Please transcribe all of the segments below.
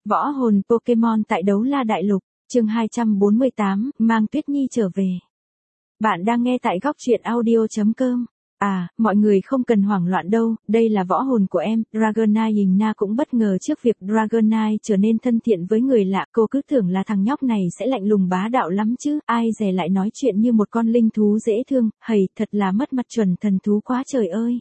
Võ hồn Pokemon tại Đấu La Đại Lục, chương 248, mang Tuyết Nhi trở về. Bạn đang nghe tại góc truyện audio.com. À, mọi người không cần hoảng loạn đâu, đây là võ hồn của em. Dragonite Hina cũng bất ngờ trước việc Dragonite trở nên thân thiện với người lạ. Cô cứ tưởng là thằng nhóc này sẽ lạnh lùng bá đạo lắm chứ, ai dè lại nói chuyện như một con linh thú dễ thương, hầy, thật là mất mặt chuẩn thần thú quá trời ơi.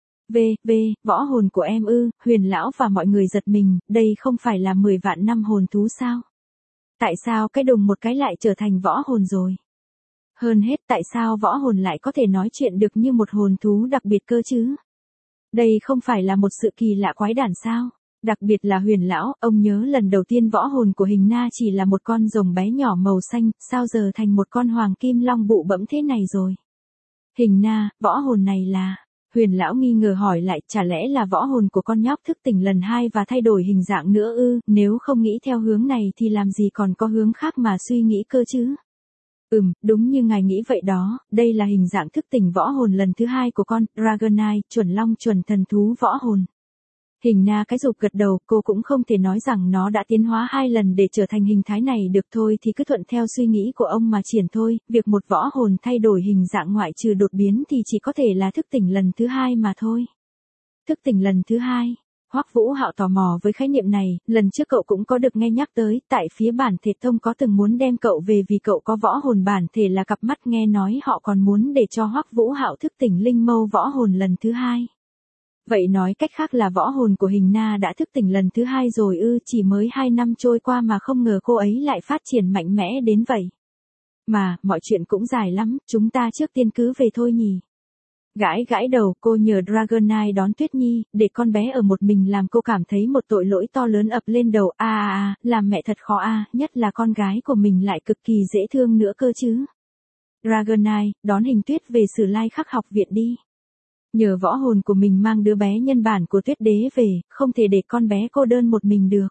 Võ hồn của em ư? Huyền lão và mọi người giật mình, đây không phải là 10 vạn năm hồn thú sao? Tại sao cái đùng một cái lại trở thành võ hồn rồi? Hơn hết, tại sao võ hồn lại có thể nói chuyện được như một hồn thú đặc biệt cơ chứ? Đây không phải là một sự kỳ lạ quái đản sao? Đặc biệt là Huyền lão, ông nhớ lần đầu tiên võ hồn của Hina chỉ là một con rồng bé nhỏ màu xanh, sao giờ thành một con hoàng kim long bụ bẫm thế này rồi? Hina, võ hồn này là... Huyền lão nghi ngờ hỏi lại, chả lẽ là võ hồn của con nhóc thức tỉnh lần 2 và thay đổi hình dạng nữa ư? Nếu không nghĩ theo hướng này thì làm gì còn có hướng khác mà suy nghĩ cơ chứ? Đúng như ngài nghĩ vậy đó, đây là hình dạng thức tỉnh võ hồn lần thứ 2 của con Dragonite, chuẩn long chuẩn thần thú võ hồn. Hina cái rụp gật đầu, cô cũng không thể nói rằng nó đã tiến hóa 2 lần để trở thành hình thái này được thôi, thì cứ thuận theo suy nghĩ của ông mà triển thôi, việc một võ hồn thay đổi hình dạng ngoại trừ đột biến thì chỉ có thể là thức tỉnh lần thứ 2 mà thôi. Thức tỉnh lần thứ 2. Hoắc Vũ Hạo tò mò với khái niệm này, lần trước cậu cũng có được nghe nhắc tới, tại phía bản thể thông có từng muốn đem cậu về vì cậu có võ hồn bản thể là cặp mắt, nghe nói họ còn muốn để cho Hoắc Vũ Hạo thức tỉnh linh mâu võ hồn lần thứ 2. Vậy nói cách khác là võ hồn của Hina đã thức tỉnh lần thứ 2 rồi ư? Chỉ mới 2 năm trôi qua mà không ngờ cô ấy lại phát triển mạnh mẽ đến vậy. Mà, mọi chuyện cũng dài lắm, chúng ta trước tiên cứ về thôi nhỉ. Gãi đầu, cô nhờ Dragonite đón Tuyết Nhi, để con bé ở một mình làm cô cảm thấy một tội lỗi to lớn ập lên đầu. Làm mẹ thật khó nhất là con gái của mình lại cực kỳ dễ thương nữa cơ chứ. Dragonite, đón Hình Tuyết về Sử Lai Khắc học viện đi. Nhờ võ hồn của mình mang đứa bé nhân bản của Tuyết Đế về, không thể để con bé cô đơn một mình được.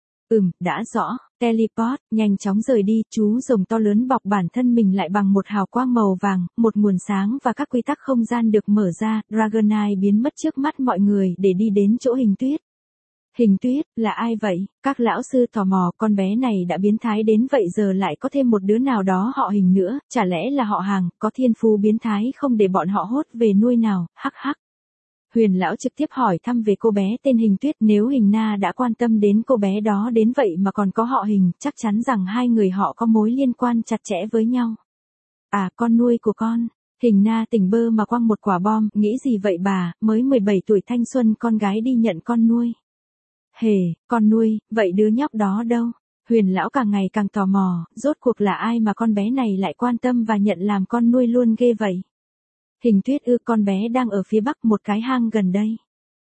Đã rõ, teleport, nhanh chóng rời đi, chú rồng to lớn bọc bản thân mình lại bằng một hào quang màu vàng, một nguồn sáng và các quy tắc không gian được mở ra, Dragonite biến mất trước mắt mọi người để đi đến chỗ Hình Tuyết. Hình Tuyết, là ai vậy? Các lão sư tò mò, con bé này đã biến thái đến vậy giờ lại có thêm một đứa nào đó họ Hình nữa, chả lẽ là họ Hàng, có thiên phú biến thái không để bọn họ hốt về nuôi nào, hắc. Huyền lão trực tiếp hỏi thăm về cô bé tên Hình Tuyết, nếu Hina đã quan tâm đến cô bé đó đến vậy mà còn có họ Hình, chắc chắn rằng hai người họ có mối liên quan chặt chẽ với nhau. À, con nuôi của con. Hina tỉnh bơ mà quăng một quả bom, nghĩ gì vậy bà, mới 17 tuổi thanh xuân con gái đi nhận con nuôi. Hề, con nuôi, vậy đứa nhóc đó đâu? Huyền lão càng ngày càng tò mò, rốt cuộc là ai mà con bé này lại quan tâm và nhận làm con nuôi luôn ghê vậy? Hình Tuyết ư, con bé đang ở phía bắc một cái hang gần đây.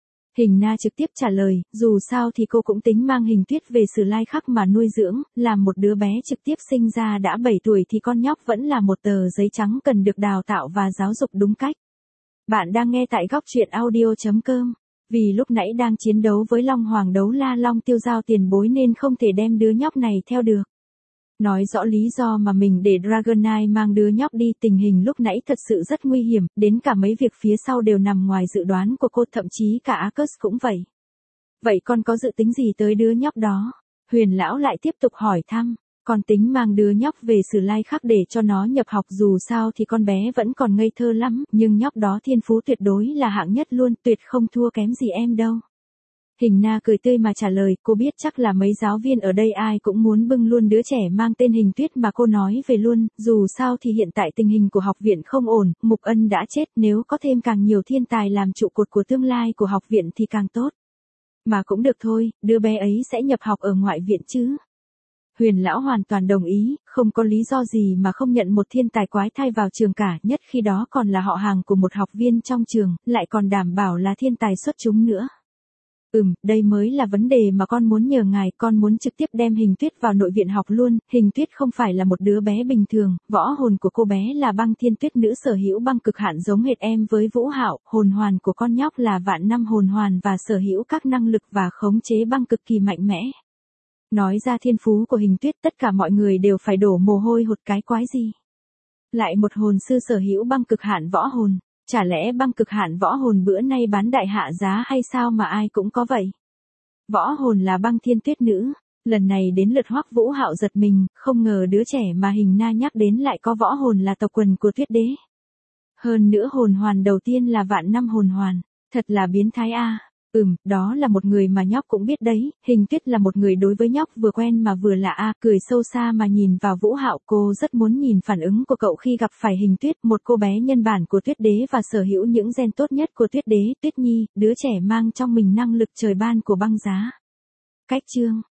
Hina trực tiếp trả lời, dù sao thì cô cũng tính mang Hình Tuyết về Sử Lai Khắc mà nuôi dưỡng, làm một đứa bé trực tiếp sinh ra đã 7 tuổi thì con nhóc vẫn là một tờ giấy trắng cần được đào tạo và giáo dục đúng cách. Bạn đang nghe tại góc truyện audio.com. Vì lúc nãy đang chiến đấu với Long Hoàng Đấu La Long tiêu giao tiền bối nên không thể đem đứa nhóc này theo được. Nói rõ lý do mà mình để Dragonite mang đứa nhóc đi, tình hình lúc nãy thật sự rất nguy hiểm, đến cả mấy việc phía sau đều nằm ngoài dự đoán của cô, thậm chí cả Arcus cũng vậy. Vậy con có dự tính gì tới đứa nhóc đó? Huyền lão lại tiếp tục hỏi thăm. Con tính mang đứa nhóc về Sử Lai Khắc để cho nó nhập học, dù sao thì con bé vẫn còn ngây thơ lắm, nhưng nhóc đó thiên phú tuyệt đối là hạng nhất luôn, tuyệt không thua kém gì em đâu. Hina cười tươi mà trả lời, cô biết chắc là mấy giáo viên ở đây ai cũng muốn bưng luôn đứa trẻ mang tên Hình Tuyết mà cô nói về luôn, dù sao thì hiện tại tình hình của học viện không ổn, Mục Ân đã chết, nếu có thêm càng nhiều thiên tài làm trụ cột của tương lai của học viện thì càng tốt. Mà cũng được thôi, đứa bé ấy sẽ nhập học ở ngoại viện chứ. Huyền lão hoàn toàn đồng ý, không có lý do gì mà không nhận một thiên tài quái thai vào trường cả, nhất khi đó còn là họ Hàng của một học viên trong trường, lại còn đảm bảo là thiên tài xuất chúng nữa. Đây mới là vấn đề mà con muốn nhờ ngài, con muốn trực tiếp đem Hình Tuyết vào nội viện học luôn. Hình Tuyết không phải là một đứa bé bình thường, võ hồn của cô bé là băng thiên tuyết nữ sở hữu băng cực hạn giống hệt em với Vũ Hạo, hồn hoàn của con nhóc là vạn năm hồn hoàn và sở hữu các năng lực và khống chế băng cực kỳ mạnh mẽ. Nói ra thiên phú của Hình Tuyết tất cả mọi người đều phải đổ mồ hôi hột, cái quái gì? Lại một hồn sư sở hữu băng cực hạn võ hồn. Chả lẽ băng cực hạn võ hồn bữa nay bán đại hạ giá hay sao mà ai cũng có vậy? Võ hồn là băng thiên tuyết nữ. Lần này đến lượt Hoắc Vũ Hạo giật mình, không ngờ đứa trẻ mà Hình Na nhắc đến lại có võ hồn là tộc quần của Tuyết Đế. Hơn nữa hồn hoàn đầu tiên là vạn năm hồn hoàn, thật là biến thái a. Đó là một người mà nhóc cũng biết đấy, Hình Tuyết là một người đối với nhóc vừa quen mà vừa lạ a. Cười sâu xa mà nhìn vào Vũ Hạo, cô rất muốn nhìn phản ứng của cậu khi gặp phải Hình Tuyết, một cô bé nhân bản của Tuyết Đế và sở hữu những gen tốt nhất của Tuyết Đế, Tuyết Nhi, đứa trẻ mang trong mình năng lực trời ban của băng giá. Cách chương